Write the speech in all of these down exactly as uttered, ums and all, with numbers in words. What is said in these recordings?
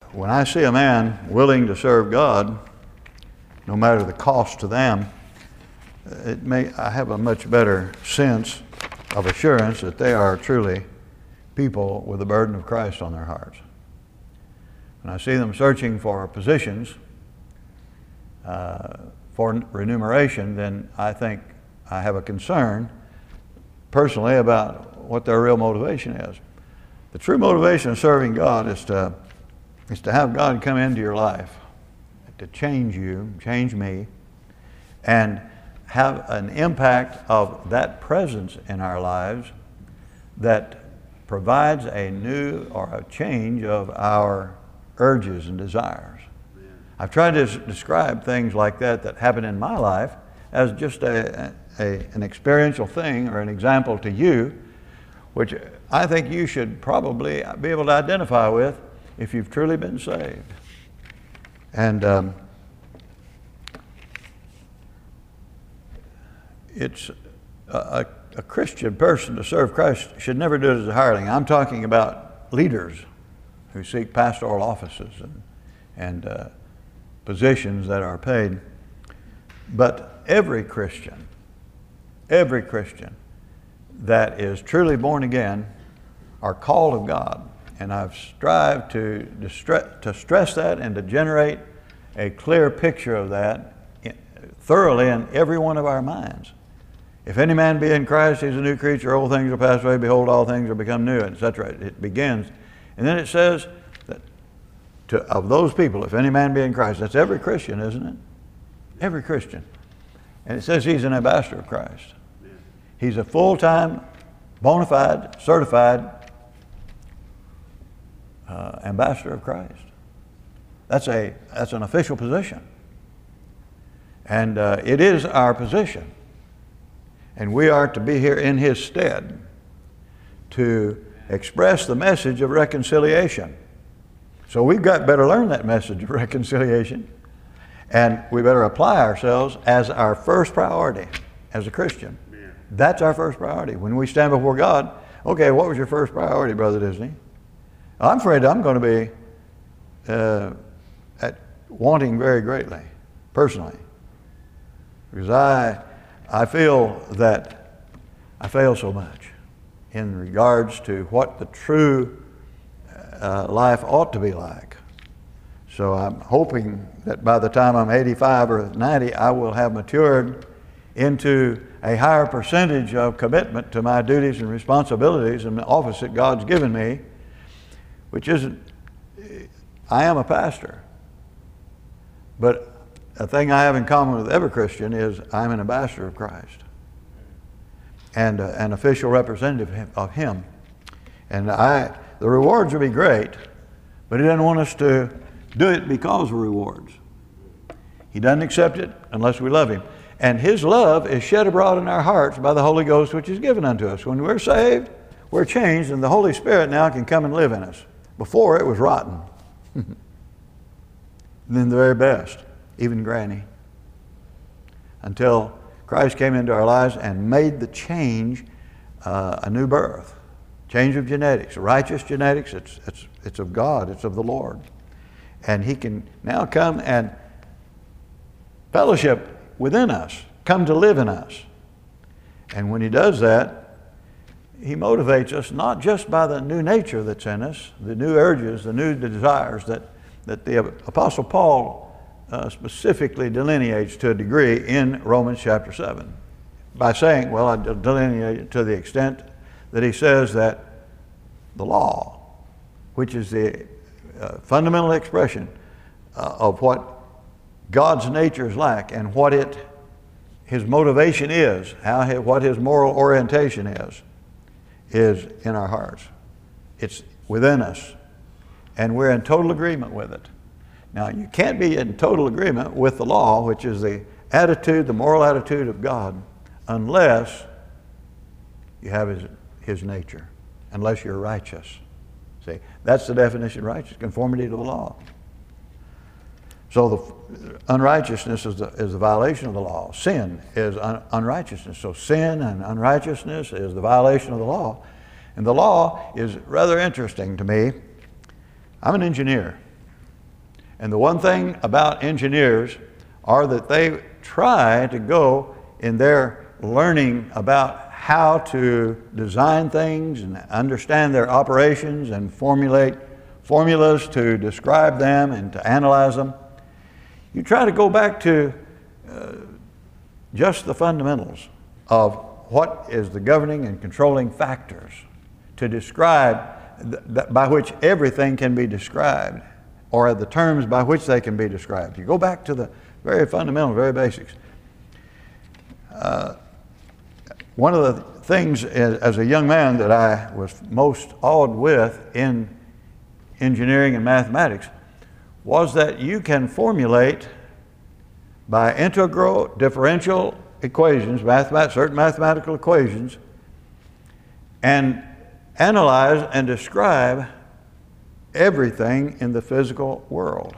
when I see a man willing to serve God, no matter the cost to them, it may, I have a much better sense of assurance that they are truly people with the burden of Christ on their hearts. When I see them searching for positions uh, for remuneration, then I think I have a concern personally about what their real motivation is. The true motivation of serving God is to, is to have God come into your life, to change you, change me, and have an impact of that presence in our lives that provides a new or a change of our urges and desires. I've tried to describe things like that that happen in my life as just a, a, an experiential thing or an example to you, which I think you should probably be able to identify with if you've truly been saved. And um, it's a, a Christian person to serve Christ should never do it as a hireling. I'm talking about leaders who seek pastoral offices and, and uh, positions that are paid. But every Christian, every Christian that is truly born again are called of God. And I've strived to, distre- to stress that and to generate a clear picture of that in, thoroughly in every one of our minds. If any man be in Christ, he's a new creature. Old things are passed away. Behold, all things are become new, et cetera. It begins. And then it says that to, of those people, if any man be in Christ, that's every Christian, isn't it? Every Christian. And it says he's an ambassador of Christ. He's a full-time, bona fide, certified uh, ambassador of Christ. That's a that's an official position. And uh, it is our position. And we are to be here in his stead to express the message of reconciliation. So we've got better learn that message of reconciliation, and we better apply ourselves as our first priority as a Christian. That's our first priority. When we stand before God, okay, what was your first priority, Brother Disney? I'm afraid I'm going to be uh, at wanting very greatly, personally, because I I feel that I fail so much in regards to what the true uh, life ought to be like. So I'm hoping that by the time I'm eighty-five or ninety, I will have matured into a higher percentage of commitment to my duties and responsibilities and the office that God's given me, which isn't, I am a pastor. But a thing I have in common with every Christian is I'm an ambassador of Christ and uh, an official representative of him. And I, the rewards will be great, but he doesn't want us to do it because of rewards. He doesn't accept it unless we love him. And his love is shed abroad in our hearts by the Holy Ghost, which is given unto us. When we're saved, we're changed, and the Holy Spirit now can come and live in us. Before, it was rotten. And then the very best, even Granny. Until Christ came into our lives and made the change uh, a new birth. Change of genetics, righteous genetics, it's, it's, it's of God, it's of the Lord. And he can now come and fellowship within us, come to live in us. And when he does that, he motivates us not just by the new nature that's in us, the new urges, the new desires that, that the Apostle Paul uh, specifically delineates to a degree in Romans chapter seven. By saying, well, I delineate it to the extent that he says that the law, which is the uh, fundamental expression uh, of what God's nature is like and what it, his motivation is, how his, what his moral orientation is, is in our hearts. It's within us, and we're in total agreement with it. Now, you can't be in total agreement with the law, which is the attitude, the moral attitude of God, unless you have his, his nature, unless you're righteous. See, that's the definition of righteous, conformity to the law. So the unrighteousness is the, is the violation of the law. Sin is un, unrighteousness. So sin and unrighteousness is the violation of the law. And the law is rather interesting to me. I'm an engineer. And the one thing about engineers are that they try to go in their learning about how to design things and understand their operations and formulate formulas to describe them and to analyze them. You try to go back to uh, just the fundamentals of what is the governing and controlling factors to describe th- th- by which everything can be described, or the terms by which they can be described. You go back to the very fundamental, very basics. Uh, one of the things as, as a young man that I was most awed with in engineering and mathematics was that you can formulate by integral differential equations, mathemat- certain mathematical equations, and analyze and describe everything in the physical world.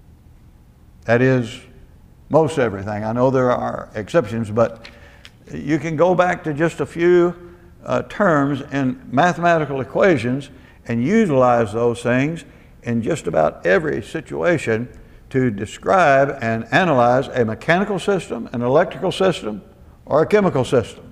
That is, most everything. I know there are exceptions, but you can go back to just a few uh, terms in mathematical equations and utilize those things in just about every situation to describe and analyze a mechanical system, an electrical system, or a chemical system.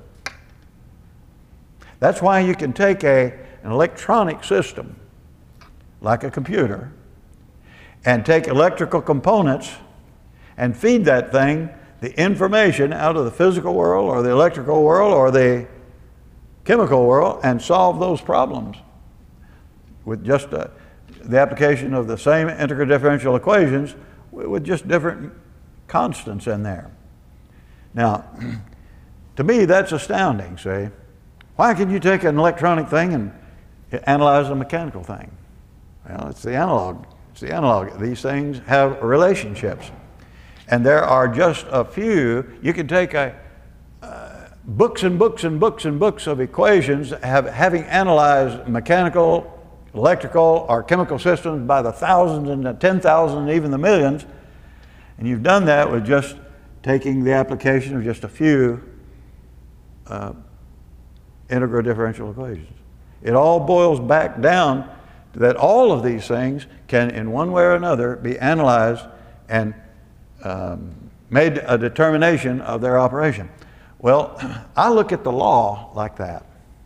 That's why you can take a, an electronic system, like a computer, and take electrical components and feed that thing the information out of the physical world or the electrical world or the chemical world and solve those problems with just uh, the application of the same integral differential equations with just different constants in there. Now, to me, that's astounding, see? Why can you take an electronic thing and analyze a mechanical thing? Well, it's the analog. It's the analog. These things have relationships. And there are just a few. You can take a, uh, books and books and books and books of equations have, having analyzed mechanical, electrical, or chemical systems by the thousands and the ten thousand and even the millions. And you've done that with just taking the application of just a few uh, integral differential equations. It all boils back down to that all of these things can, in one way or another, be analyzed and um, made a determination of their operation. Well, I look at the law like that.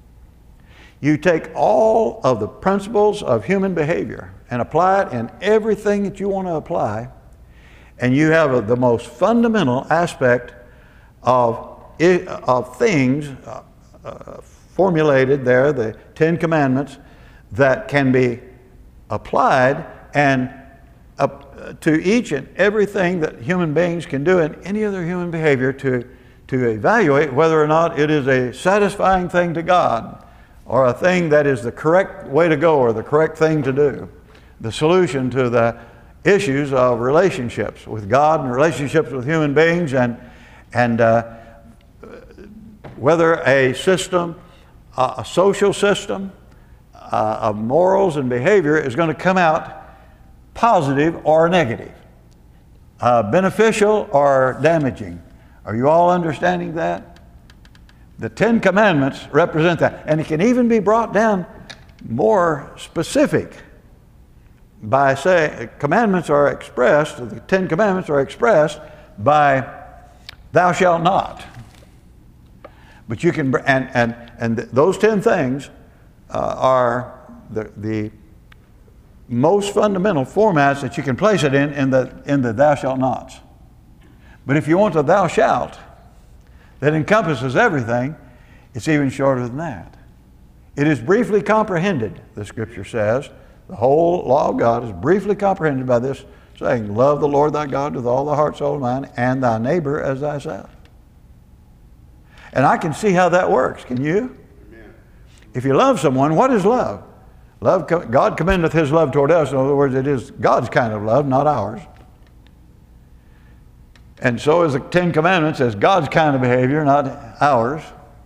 You take all of the principles of human behavior and apply it in everything that you want to apply, and you have a, the most fundamental aspect of, of things uh, uh, formulated there, the Ten Commandments, that can be applied and uh, to each and everything that human beings can do in any other human behavior to, to evaluate whether or not it is a satisfying thing to God or a thing that is the correct way to go or the correct thing to do. The solution to the issues of relationships with God and relationships with human beings, and, and uh, whether a system, uh, a social system uh, of morals and behavior is going to come out positive or negative, uh, beneficial or damaging. Are you all understanding that? The Ten Commandments represent that. And it can even be brought down more specific by saying, commandments are expressed, the Ten Commandments are expressed by thou shalt not. But you can, and, and, and those ten things uh, are the, the most fundamental formats that you can place it in, in the, in the thou shalt nots. But if you want the thou shalt, that encompasses everything, it's even shorter than that. It is briefly comprehended, the scripture says. The whole law of God is briefly comprehended by this saying, love the Lord thy God with all thy heart, soul, and mind, and thy neighbor as thyself. And I can see how that works. Can you? Amen. If you love someone, what is love? Love, God commendeth his love toward us. In other words, it is God's kind of love, not ours. And so is the Ten Commandments as God's kind of behavior, not ours,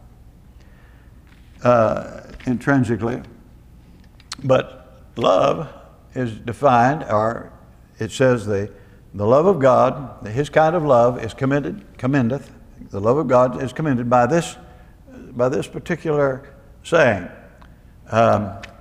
uh, intrinsically. But love is defined, or it says the, the love of God, his kind of love is commended, commendeth, the love of God is commended by this, by this particular saying. Um,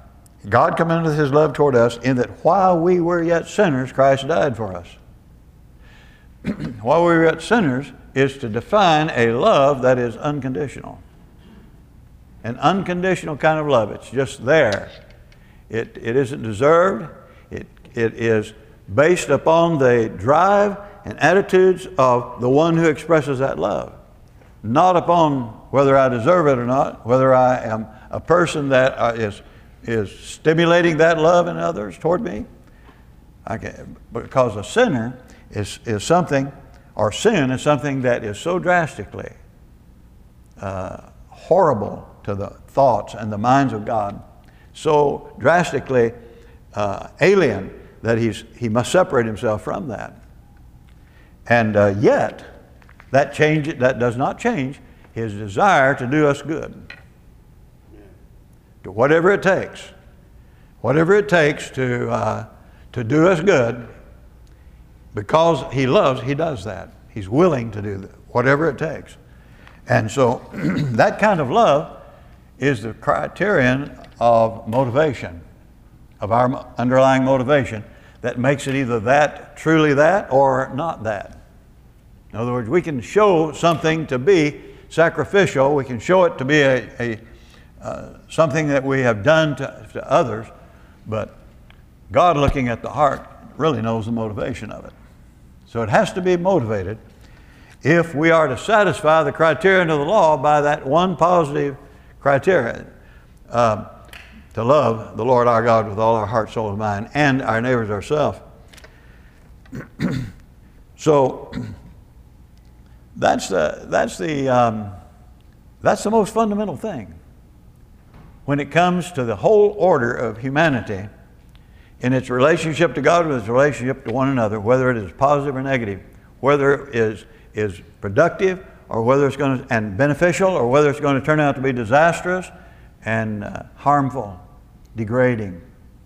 God commendeth his love toward us in that while we were yet sinners, Christ died for us. While we were yet sinners is to define a love that is unconditional. An unconditional kind of love. It's just there. It, it isn't deserved. It, it is based upon the drive and attitudes of the one who expresses that love. Not upon whether I deserve it or not, whether I am a person that uh, is, is stimulating that love in others toward me. I can, because a sinner is, is something, or sin is something that is so drastically uh, horrible to the thoughts and the minds of God, so drastically uh, alien that he's, he must separate himself from that. And uh, yet, that, change, that does not change his desire to do us good. To whatever it takes. Whatever it takes to, uh, to do us good, because he loves, he does that. He's willing to do that, whatever it takes. And so that kind of love is the criterion of motivation, of our underlying motivation, that makes it either that, truly that, or not that. In other words, we can show something to be sacrificial, we can show it to be a, a uh, something that we have done to, to others, but God, looking at the heart, really knows the motivation of it. So it has to be motivated if we are to satisfy the criterion of the law by that one positive criteria, uh, to love the Lord our God with all our heart, soul, and mind, and our neighbors ourselves. So that's the that's the um, that's the most fundamental thing when it comes to the whole order of humanity in its relationship to God and its relationship to one another, whether it is positive or negative, whether it is is productive or whether it's going to and beneficial, or whether it's going to turn out to be disastrous and uh, harmful, degrading.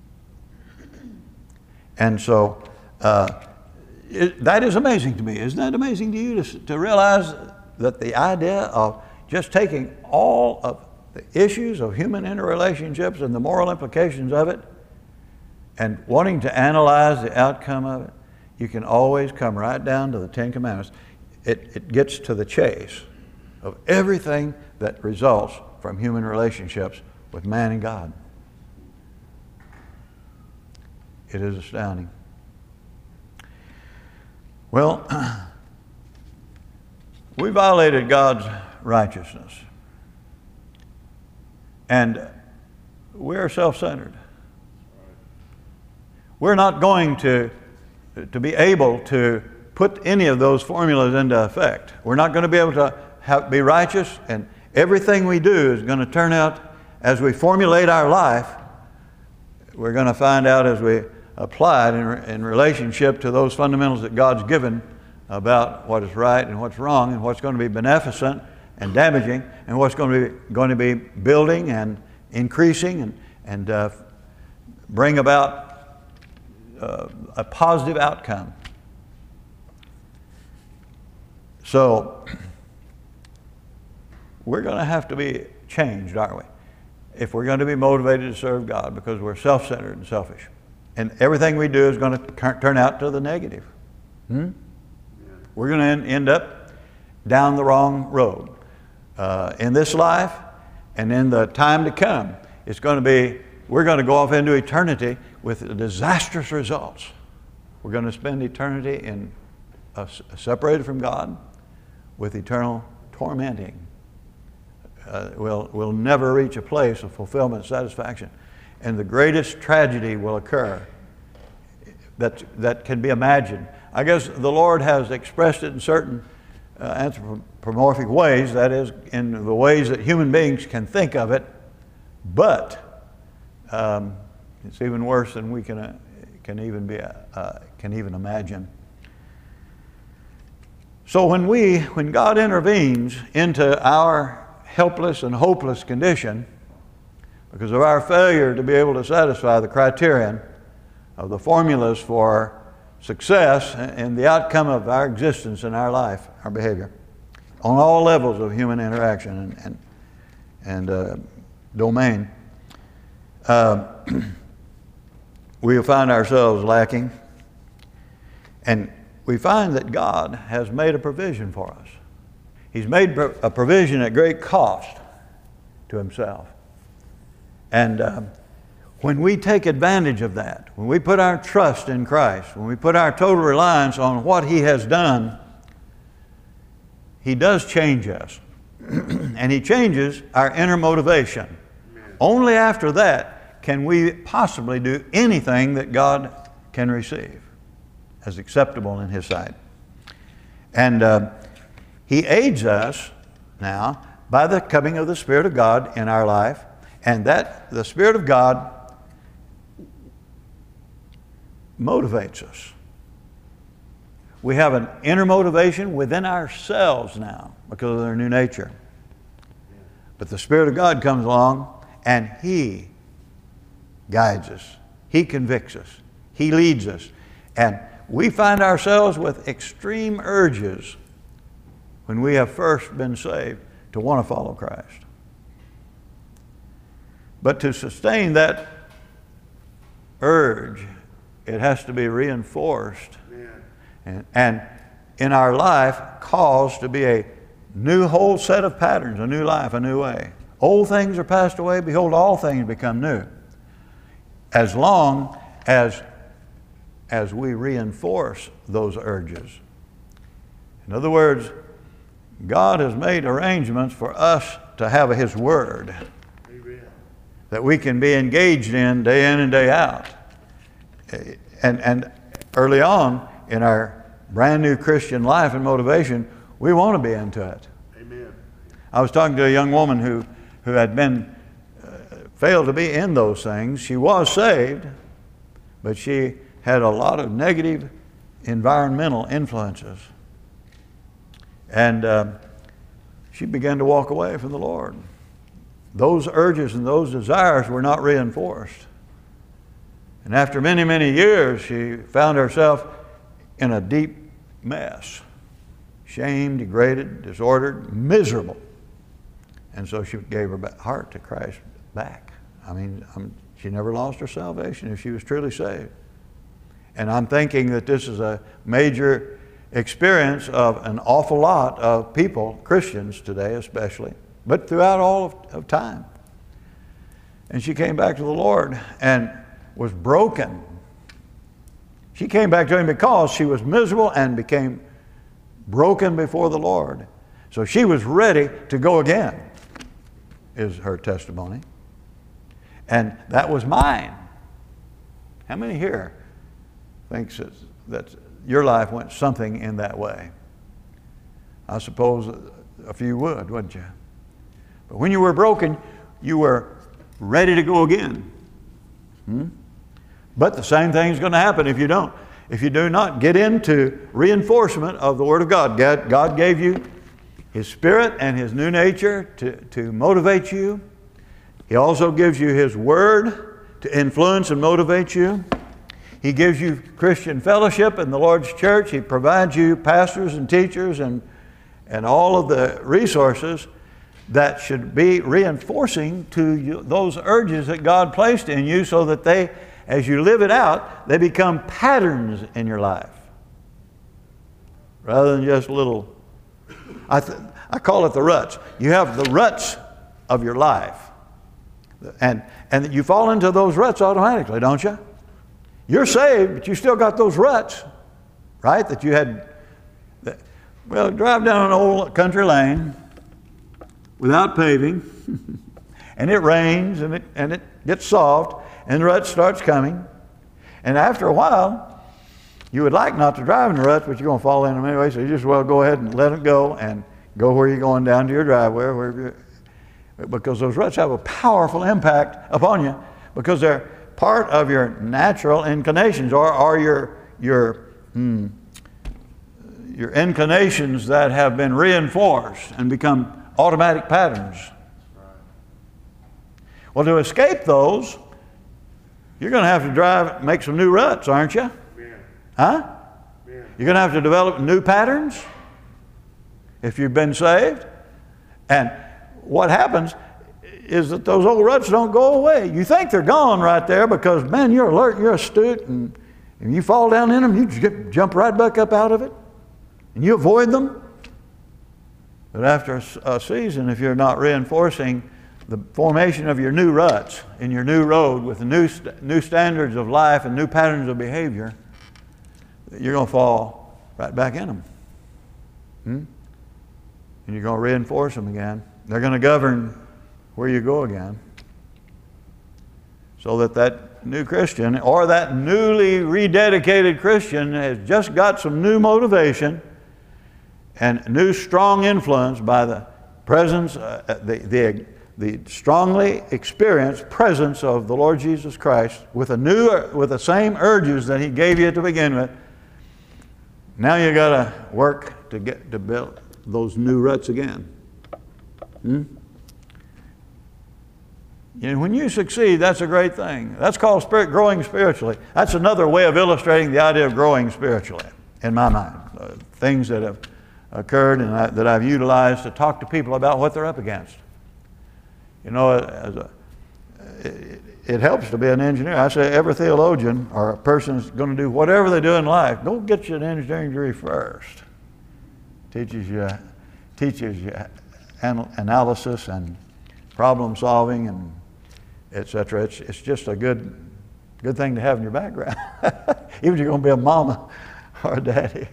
And so uh, it, that is amazing to me. Isn't that amazing to you to, to realize that the idea of just taking all of the issues of human interrelationships and the moral implications of it and wanting to analyze the outcome of it, you can always come right down to the Ten Commandments. It, it gets to the chase of everything that results from human relationships with man and God. It is astounding. Well, we violated God's righteousness. And we're self-centered. We're not going to, to be able to put any of those formulas into effect. We're not going to be able to have, be righteous, and everything we do is going to turn out, as we formulate our life, we're going to find out as we apply it in, in relationship to those fundamentals that God's given about what is right and what's wrong, and what's going to be beneficent and damaging, and what's going to be, going to be building and increasing and, and uh, bring about uh, a positive outcome. So we're going to have to be changed, aren't we? If we're going to be motivated to serve God, because we're self-centered and selfish. And everything we do is going to turn out to the negative. Hmm? We're going to end up down the wrong road. Uh, in this life and in the time to come, it's going to be, we're going to go off into eternity with disastrous results. We're going to spend eternity in uh, separated from God with eternal tormenting. Uh, we'll, we'll never reach a place of fulfillment and satisfaction. And the greatest tragedy will occur that, that can be imagined. I guess the Lord has expressed it in certain uh, anthropomorphic ways, that is, in the ways that human beings can think of it, but um, it's even worse than we can, uh, can, even be, uh, can even imagine. So when we, when God intervenes into our helpless and hopeless condition, because of our failure to be able to satisfy the criterion of the formulas for success and the outcome of our existence in our life, our behavior, on all levels of human interaction and, and, and uh, domain, uh, we'll find ourselves lacking. And we find that God has made a provision for us. He's made a provision at great cost to himself. And uh, when we take advantage of that, when we put our trust in Christ, when we put our total reliance on what he has done, he does change us. And he changes our inner motivation. Amen. Only after that can we possibly do anything that God can receive as acceptable in his sight. And uh, he aids us now by the coming of the Spirit of God in our life. And that the Spirit of God motivates us. We have an inner motivation within ourselves now because of their new nature. But the Spirit of God comes along and he guides us. He convicts us. He leads us. And we find ourselves with extreme urges when we have first been saved to want to follow Christ. But to sustain that urge, it has to be reinforced. And, and in our life, caused to be a new whole set of patterns, a new life, a new way. Old things are passed away, behold, all things become new. As long as, as we reinforce those urges. In other words, God has made arrangements for us to have his word. Amen. That we can be engaged in day in and day out. And, and early on in our brand new Christian life and motivation, we want to be into it. Amen. I was talking to a young woman who, who had been, uh, failed to be in those things. She was saved, but she had a lot of negative environmental influences. And uh, she began to walk away from the Lord. Those urges and those desires were not reinforced. And after many, many years, she found herself in a deep mess. Shamed, degraded, disordered, miserable. And so she gave her heart to Christ back. I mean, I'm, she never lost her salvation if she was truly saved. And I'm thinking that this is a major experience of an awful lot of people, Christians today especially, but throughout all of, of time. And she came back to the Lord and was broken. She came back to him because she was miserable and became broken before the Lord. So she was ready to go again, is her testimony. And that was mine. How many here thinks that, that your life went something in that way? I suppose a few would, wouldn't you? But when you were broken, you were ready to go again. Hmm? But the same thing's going to happen if you don't. If you do not get into reinforcement of the Word of God. God, God gave you his Spirit and his new nature to, to motivate you. He also gives you his Word to influence and motivate you. He gives you Christian fellowship in the Lord's church. He provides you pastors and teachers and, and all of the resources that should be reinforcing to you those urges that God placed in you so that they, as you live it out, they become patterns in your life. Rather than just little, I, th- I call it the ruts. You have the ruts of your life. And, and you fall into those ruts automatically, don't you? You're saved, but you still got those ruts, right? That you had, that, well, drive down an old country lane without paving, and it rains, and it, and it gets soft, and the rut starts coming. And after a while, you would like not to drive in the ruts, but you're going to fall in them anyway, so you just well go ahead and let it go and go where you're going down to your driveway, wherever you're, because those ruts have a powerful impact upon you because they're part of your natural inclinations or, or your, your, hmm, your inclinations that have been reinforced and become automatic patterns. Well, to escape those, you're going to have to drive, make some new ruts, aren't you? Yeah. Huh? Yeah. You're going to have to develop new patterns if you've been saved. And what happens, is that those old ruts don't go away. You think they're gone right there because, man, you're alert, you're astute, and, and you fall down in them, you just jump right back up out of it, and you avoid them. But after a, a season, if you're not reinforcing the formation of your new ruts in your new road with the new, st- new standards of life and new patterns of behavior, you're going to fall right back in them. Hmm? And you're going to reinforce them again. They're going to govern where you go again. So that that new Christian or that newly rededicated Christian has just got some new motivation and new strong influence by the presence, uh, the, the, the strongly experienced presence of the Lord Jesus Christ with a new, with the same urges that He gave you to begin with. Now you got to work to get to build those new ruts again. Hmm? And when you succeed, that's a great thing. That's called spirit growing spiritually. That's another way of illustrating the idea of growing spiritually, in my mind. Uh, things that have occurred and I, that I've utilized to talk to people about what they're up against. You know, as a, it, it helps to be an engineer. I say every theologian or a person is going to do whatever they do in life, go get you an engineering degree first. Teaches you, teaches you anal- analysis and problem solving and et cetera. It's, it's just a good, good thing to have in your background, even if you're going to be a mama or a daddy.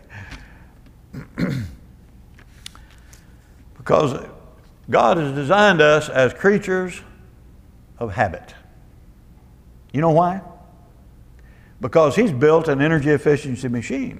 Because God has designed us as creatures of habit. You know why? Because He's built an energy efficiency machine.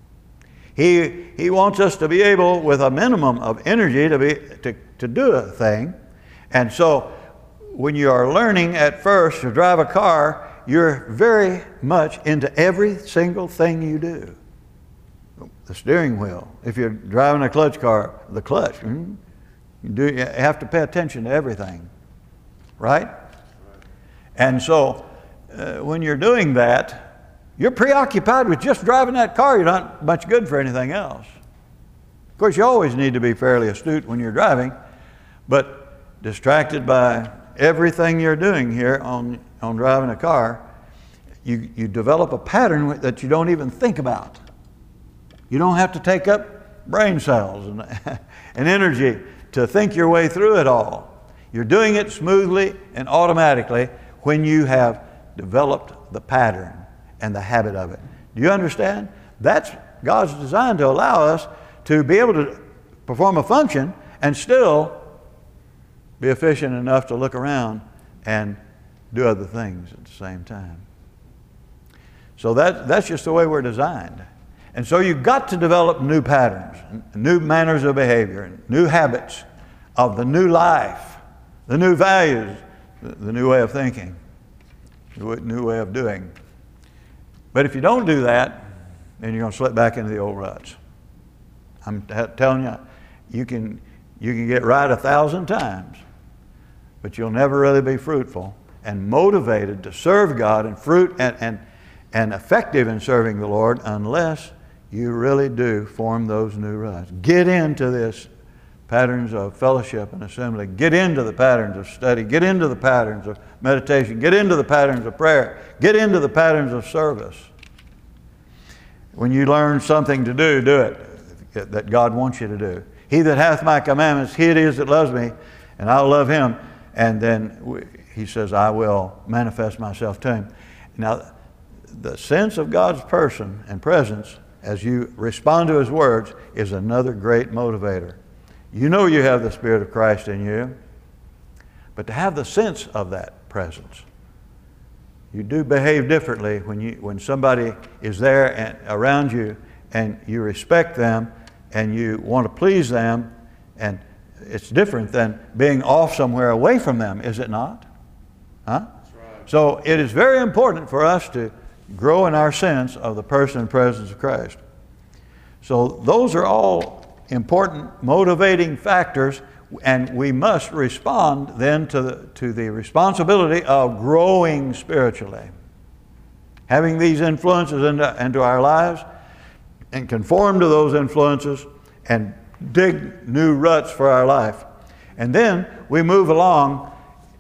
He, he wants us to be able, with a minimum of energy, to, be, to, to do a thing. And so when you are learning at first to drive a car, you're very much into every single thing you do. The steering wheel. If you're driving a clutch car, the clutch. Mm, you, do, you have to pay attention to everything. Right? And so uh, when you're doing that, you're preoccupied with just driving that car. You're not much good for anything else. Of course, you always need to be fairly astute when you're driving, but distracted by everything you're doing here on, on driving a car, you, you develop a pattern that you don't even think about. You don't have to take up brain cells and, and energy to think your way through it all. You're doing it smoothly and automatically when you have developed the pattern and the habit of it. Do you understand? That's God's designed to allow us to be able to perform a function and still be efficient enough to look around and do other things at the same time. So that, that's just the way we're designed. And so you've got to develop new patterns, new manners of behavior, new habits of the new life, the new values, the new way of thinking, the new way of doing. But if you don't do that, then you're going to slip back into the old ruts. I'm t- telling you, you can, you can get right a thousand times, but you'll never really be fruitful and motivated to serve God and fruit and, and, and effective in serving the Lord unless you really do form those new ruts. Get into this patterns of fellowship and assembly. Get into the patterns of study. Get into the patterns of meditation. Get into the patterns of prayer. Get into the patterns of service. When you learn something to do, do it that God wants you to do. He that hath my commandments, he it is that loves me, and I'll love him. And then we, he says, I will manifest myself to him. Now, the sense of God's person and presence as you respond to his words is another great motivator. You know you have the Spirit of Christ in you, but to have the sense of that presence, you do behave differently when you when somebody is there and around you and you respect them and you want to please them, and it's different than being off somewhere away from them, is it not? Huh? That's right. So it is very important for us to grow in our sense of the person and presence of Christ. So those are all important motivating factors, and we must respond then to the, to the responsibility of growing spiritually. Having these influences into, into our lives and conform to those influences and dig new ruts for our life. And then we move along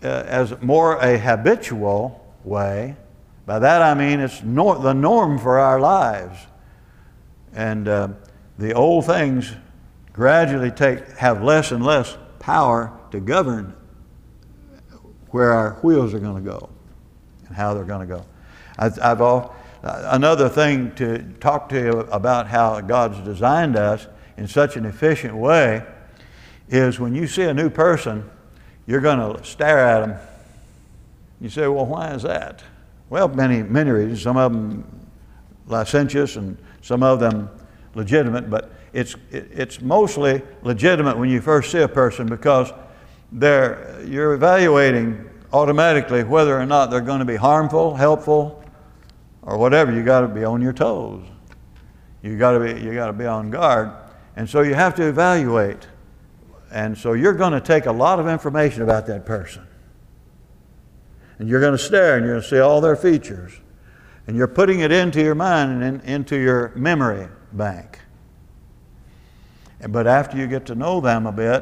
uh, as more a habitual way. By that I mean it's nor- the norm for our lives. And uh, the old things gradually take have less and less power to govern where our wheels are going to go and how they're going to go. I, I've all, uh, another thing to talk to you about how God's designed us in such an efficient way is when you see a new person, you're going to stare at them. You say, well, why is that? Well, many, many reasons. Some of them licentious and some of them legitimate, but it's, it, it's mostly legitimate when you first see a person because they're, you're evaluating automatically whether or not they're going to be harmful, helpful, or whatever. You got to be on your toes. You got to be, you got to be on guard. And so you have to evaluate. And so you're going to take a lot of information about that person. And you're going to stare and you're going to see all their features. And you're putting it into your mind and in, into your memory bank. And, but after you get to know them a bit,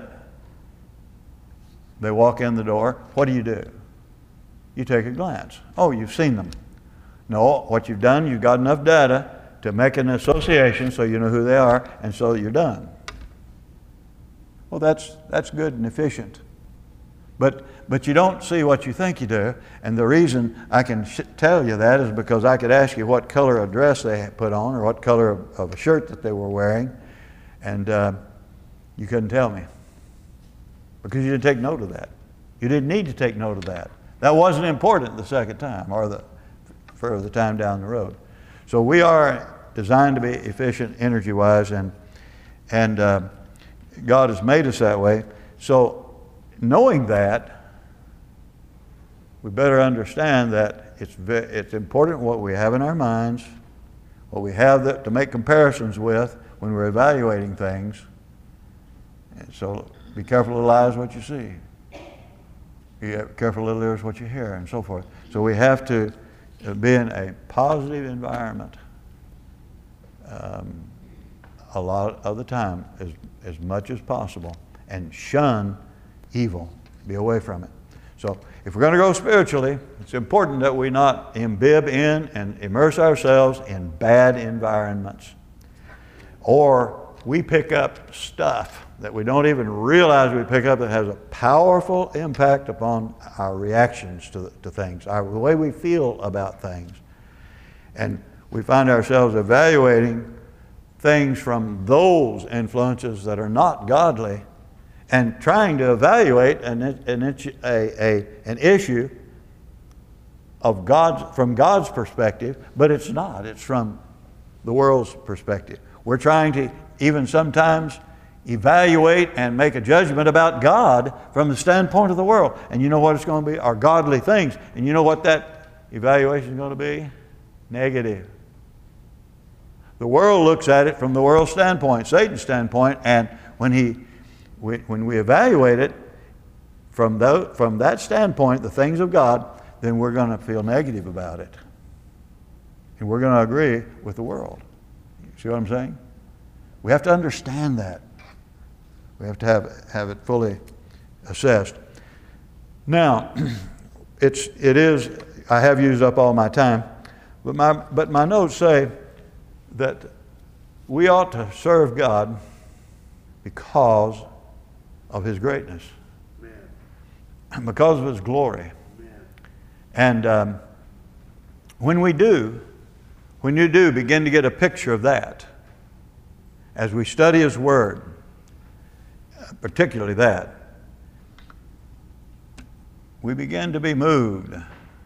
they walk in the door, what do you do? You take a glance. Oh, you've seen them. No, what you've done, you've got enough data to make an association so you know who they are, and so you're done. Well, that's, that's good and efficient. But, but you don't see what you think you do, and the reason I can sh- tell you that is because I could ask you what color of dress they put on or what color of, of a shirt that they were wearing, and uh, you couldn't tell me because you didn't take note of that. You didn't need to take note of that. That wasn't important the second time or the further time down the road. So we are designed to be efficient energy-wise, and, and uh, God has made us that way. So knowing that, we better understand that it's ve- it's important what we have in our minds, what we have that, to make comparisons with when we're evaluating things. And so be careful, little eyes, what you see. Be careful, little ears, what you hear, and so forth. So we have to be in a positive environment um, a lot of the time, as, as much as possible, and shun evil. Be away from it. So if we're going to go spiritually, it's important that we not imbibe in and immerse ourselves in bad environments. Or we pick up stuff that we don't even realize we pick up that has a powerful impact upon our reactions to, to things, our, the way we feel about things. And we find ourselves evaluating things from those influences that are not godly and trying to evaluate an, an, a, a, an issue of God's, from God's perspective, but it's not. It's from the world's perspective. We're trying to even sometimes evaluate and make a judgment about God from the standpoint of the world. And you know what it's going to be? Our godly things. And you know what that evaluation is going to be? Negative. The world looks at it from the world's standpoint, Satan's standpoint, and when he, we, when we evaluate it from, the, from that standpoint, the things of God, then we're going to feel negative about it. And we're going to agree with the world. See what I'm saying? We have to understand that. We have to have, have it fully assessed. Now, it's, it is, I have used up all my time, but my, but my notes say that we ought to serve God because of His greatness, Amen. Because of His glory. Amen. And um, when we do, when you do begin to get a picture of that, as we study His Word, particularly that, we begin to be moved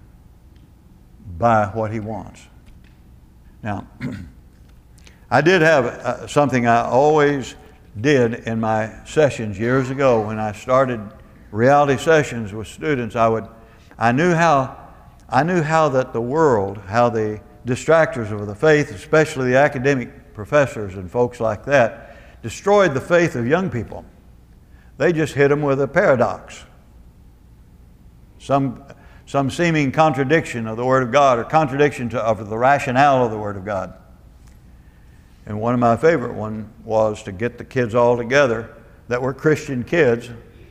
by what He wants. Now, I did have uh, something I always did in my sessions years ago when I started reality sessions with students. I would, I knew how, I knew how that the world, how the distractors of the faith, especially the academic professors and folks like that, destroyed the faith of young people. They just hit them with a paradox. Some, some seeming contradiction of the Word of God or contradiction to, of the rationale of the Word of God. And one of my favorite ones was to get the kids all together that were Christian kids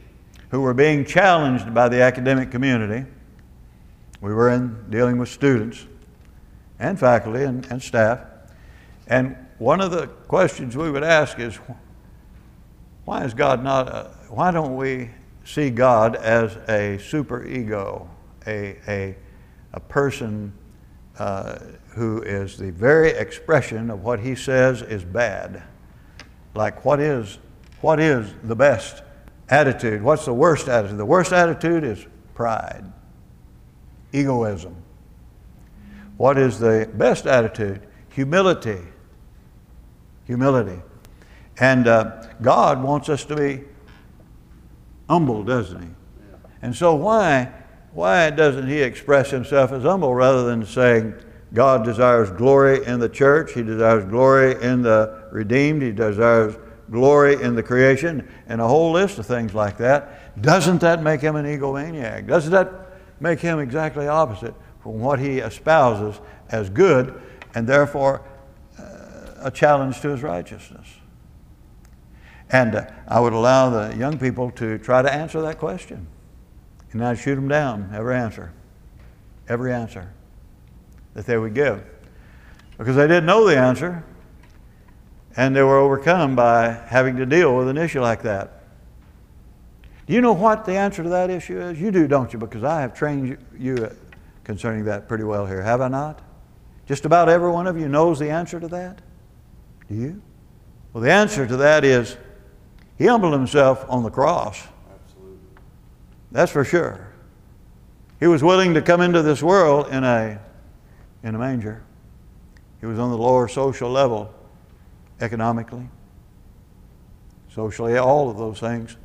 who were being challenged by the academic community. We were in dealing with students and faculty and, and staff. And one of the questions we would ask is, why is God not, a, why don't we see God as a superego, a, a, a person uh, who is the very expression of what he says is bad? Like, what is, what is the best attitude? What's the worst attitude? The worst attitude is pride, egoism. What is the best attitude? Humility. Humility. And uh, God wants us to be humble, doesn't he? And so why, why doesn't he express himself as humble rather than saying God desires glory in the church, he desires glory in the redeemed, he desires glory in the creation, and a whole list of things like that? Doesn't that make him an egomaniac? Doesn't that make him exactly opposite from what he espouses as good, and therefore uh, a challenge to his righteousness? And uh, I would allow the young people to try to answer that question. And I'd shoot them down, every answer. Every answer that they would give. Because they didn't know the answer, and they were overcome by having to deal with an issue like that. Do you know what the answer to that issue is? You do, don't you? Because I have trained you concerning that pretty well here, have I not? Just about every one of you knows the answer to that. Do you? Well, the answer to that is, he humbled himself on the cross. Absolutely. That's for sure. He was willing to come into this world in a, in a manger. He was on the lower social level, economically, socially, all of those things.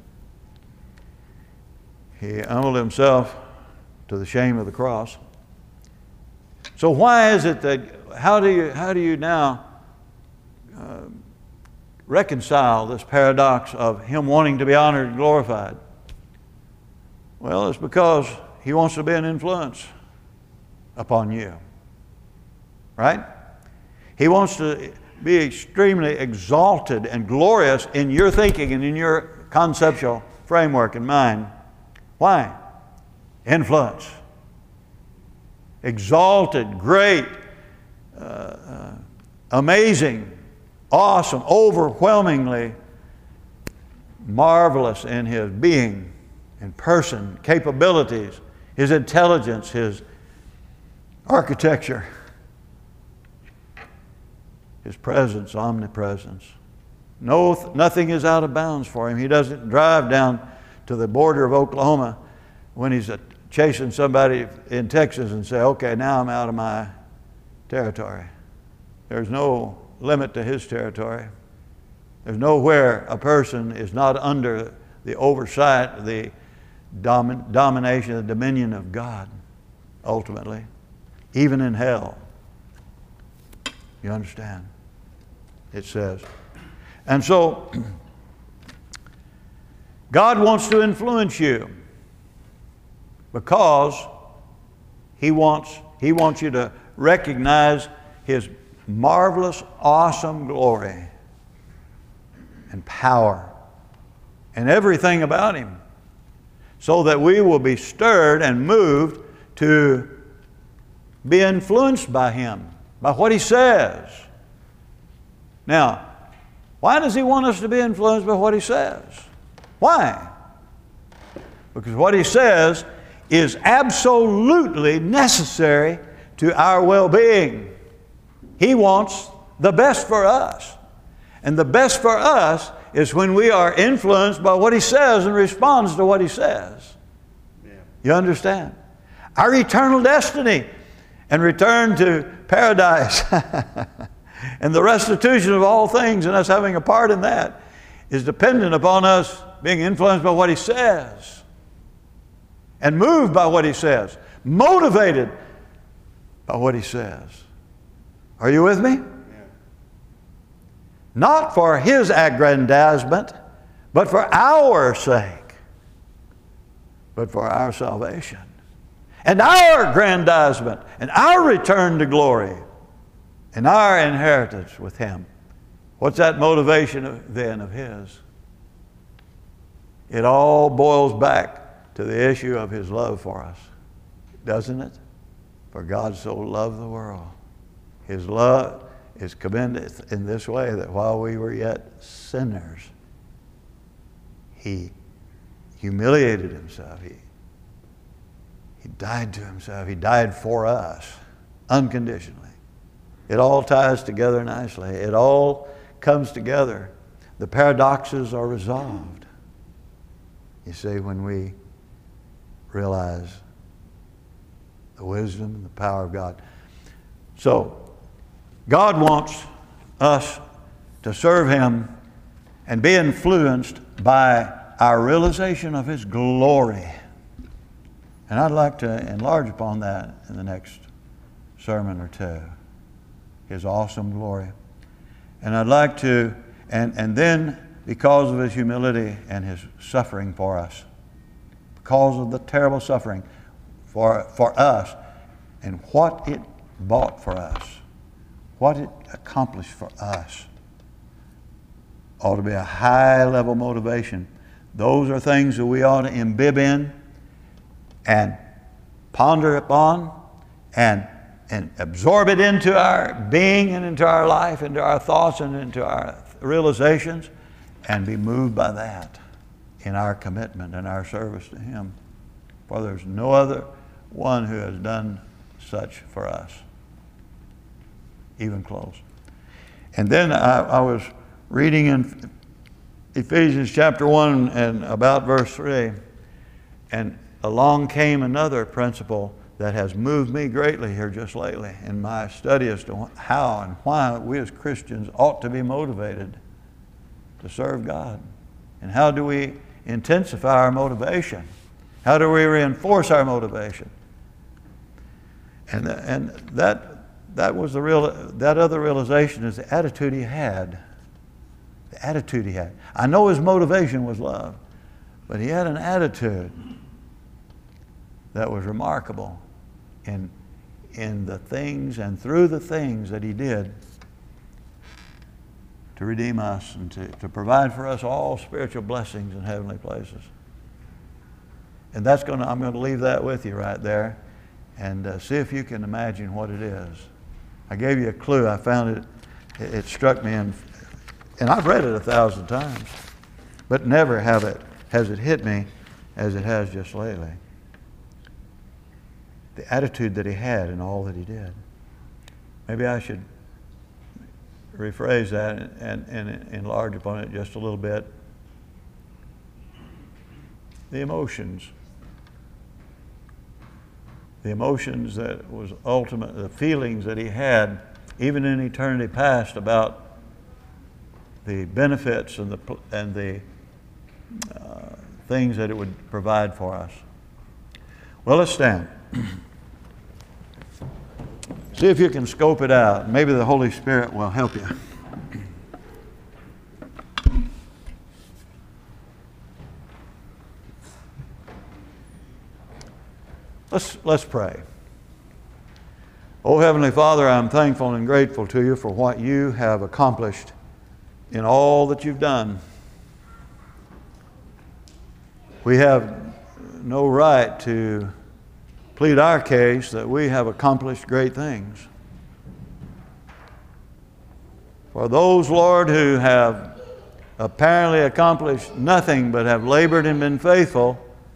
He humbled himself to the shame of the cross. So why is it that, how do you, how do you now uh, reconcile this paradox of him wanting to be honored and glorified? Well, it's because he wants to be an influence upon you. Right? He wants to be extremely exalted and glorious in your thinking and in your conceptual framework and mind. Why? Influence. Exalted, great, uh, uh, amazing, awesome, overwhelmingly marvelous in his being, in person, capabilities, his intelligence, his architecture, his presence, omnipresence. No, nothing is out of bounds for him. He doesn't drive down to the border of Oklahoma when he's chasing somebody in Texas and say, okay, now I'm out of my territory. There's no limit to his territory. There's nowhere a person is not under the oversight, the domin- domination, the dominion of God, ultimately, even in hell. You understand? It says. And so, God wants to influence you because He wants, He wants you to recognize His marvelous, awesome glory and power and everything about Him, so that we will be stirred and moved to be influenced by Him, by what He says. Now, why does He want us to be influenced by what He says? Why? Because what He says is absolutely necessary to our well-being. He wants the best for us. And the best for us is when we are influenced by what He says and responds to what He says. Yeah. You understand? Our eternal destiny and return to paradise and the restitution of all things and us having a part in that is dependent upon us being influenced by what He says and moved by what He says, motivated by what He says. Are you with me? Yeah. Not for His aggrandizement, but for our sake, but for our salvation and our aggrandizement and our return to glory and our inheritance with Him. What's that motivation of, then of His? It all boils back to the issue of his love for us, doesn't it? For God so loved the world. His love is commended in this way, that while we were yet sinners, he humiliated himself. He, he died to himself. He died for us unconditionally. It all ties together nicely. It all comes together. The paradoxes are resolved, you see, when we realize the wisdom and the power of God. So, God wants us to serve him and be influenced by our realization of his glory. And I'd like to enlarge upon that in the next sermon or two. His awesome glory. And I'd like to, and, and then because of his humility and his suffering for us, because of the terrible suffering for, for us, and what it bought for us, what it accomplished for us, ought to be a high level motivation. Those are things that we ought to imbibe in and ponder upon and, and absorb it into our being and into our life, into our thoughts and into our realizations, and be moved by that in our commitment and our service to him. For there's no other one who has done such for us, even close. And then I, I was reading in Ephesians chapter one and about verse three, and along came another principle that has moved me greatly here just lately in my study as to how and why we as Christians ought to be motivated to serve God. And how do we intensify our motivation? How do we reinforce our motivation? And, and that, that was the real, that other realization is the attitude he had. The attitude he had. I know his motivation was love, but he had an attitude that was remarkable in, in the things and through the things that he did to redeem us and to, to provide for us all spiritual blessings in heavenly places. And that's going to, I'm going to leave that with you right there, and uh, see if you can imagine what it is. I gave you a clue. I found it, it, it struck me, in, and I've read it a thousand times, but never have it, has it hit me as it has just lately. The attitude that he had in all that he did. Maybe I should rephrase that and, and, and enlarge upon it just a little bit. The emotions. The emotions that was ultimate, the feelings that he had, even in eternity past, about the benefits and the, and the uh, things that it would provide for us. Well, let's stand. See if you can scope it out. Maybe the Holy Spirit will help you. Let's, let's pray. Oh, Heavenly Father, I'm thankful and grateful to you for what you have accomplished in all that you've done. We have no right to plead our case that we have accomplished great things. For those, Lord, who have apparently accomplished nothing but have labored and been faithful,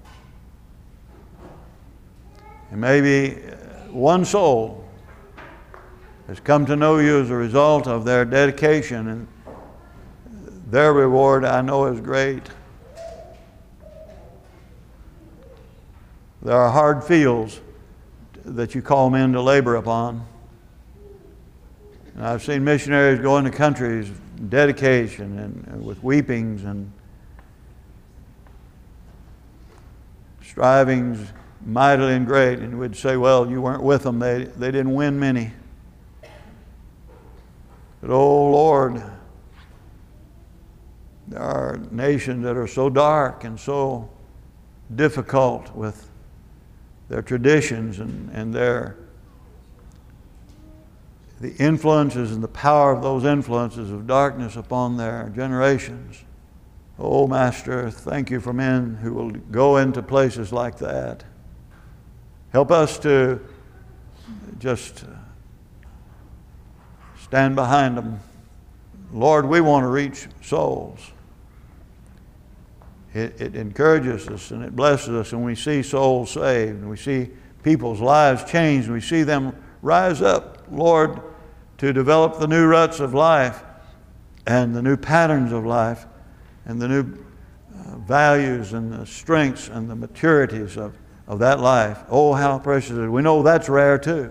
and maybe one soul has come to know you as a result of their dedication, and their reward I know is great. There are hard fields that you call men to labor upon. And I've seen missionaries go into countries, dedication and, and with weepings and strivings mightily and great, and we'd say, well, you weren't with them. They, they didn't win many. But, oh, Lord, there are nations that are so dark and so difficult with their traditions and, and their the influences and the power of those influences of darkness upon their generations. Oh, Master, thank you for men who will go into places like that. Help us to just stand behind them. Lord, we want to reach souls. It, it encourages us and it blesses us when we see souls saved and we see people's lives changed and we see them rise up, Lord, to develop the new ruts of life and the new patterns of life and the new uh, values and the strengths and the maturities of, of that life. Oh, how precious it is. We know that's rare too.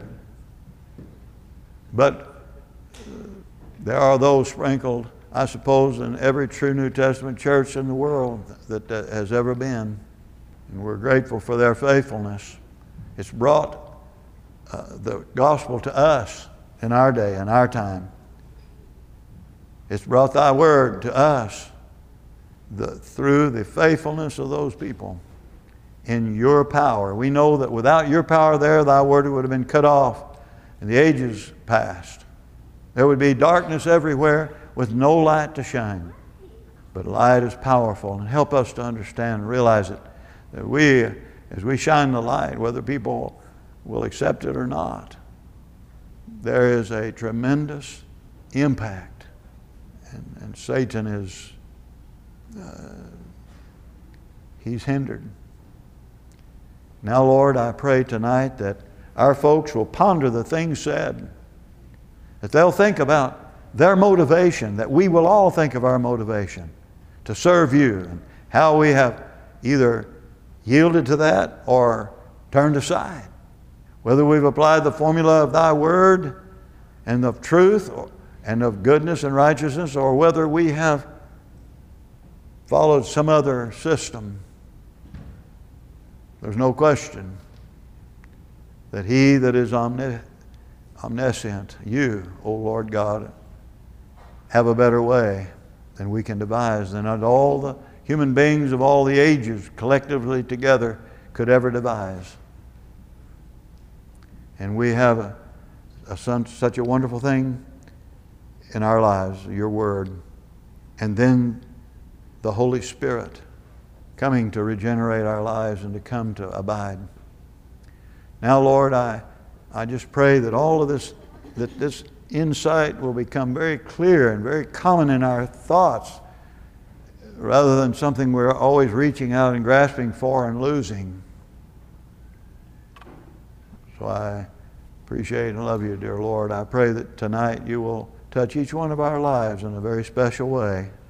But there are those sprinkled, I suppose, in every true New Testament church in the world that, that has ever been. And we're grateful for their faithfulness. It's brought uh, the gospel to us in our day, in our time. It's brought thy word to us the, through the faithfulness of those people in your power. We know that without your power there, thy word would have been cut off and the ages passed. There would be darkness everywhere with no light to shine. But light is powerful, and help us to understand and realize it, that we, as we shine the light, whether people will accept it or not, there is a tremendous impact. And, and Satan is, uh, he's hindered. Now, Lord, I pray tonight that our folks will ponder the things said, that they'll think about their motivation, that we will all think of our motivation to serve you and how we have either yielded to that or turned aside. Whether we've applied the formula of thy word and of truth and of goodness and righteousness, or whether we have followed some other system. There's no question that he that is omni- omniscient, you, O Lord God, have a better way than we can devise, than all the human beings of all the ages collectively together could ever devise. And we have a, a son, such a wonderful thing in our lives, your word, and then the Holy Spirit coming to regenerate our lives and to come to abide. Now, Lord, I, I just pray that all of this, that this insight will become very clear and very common in our thoughts, rather than something we're always reaching out and grasping for and losing. So I appreciate and love you, dear Lord. I pray that tonight you will touch each one of our lives in a very special way.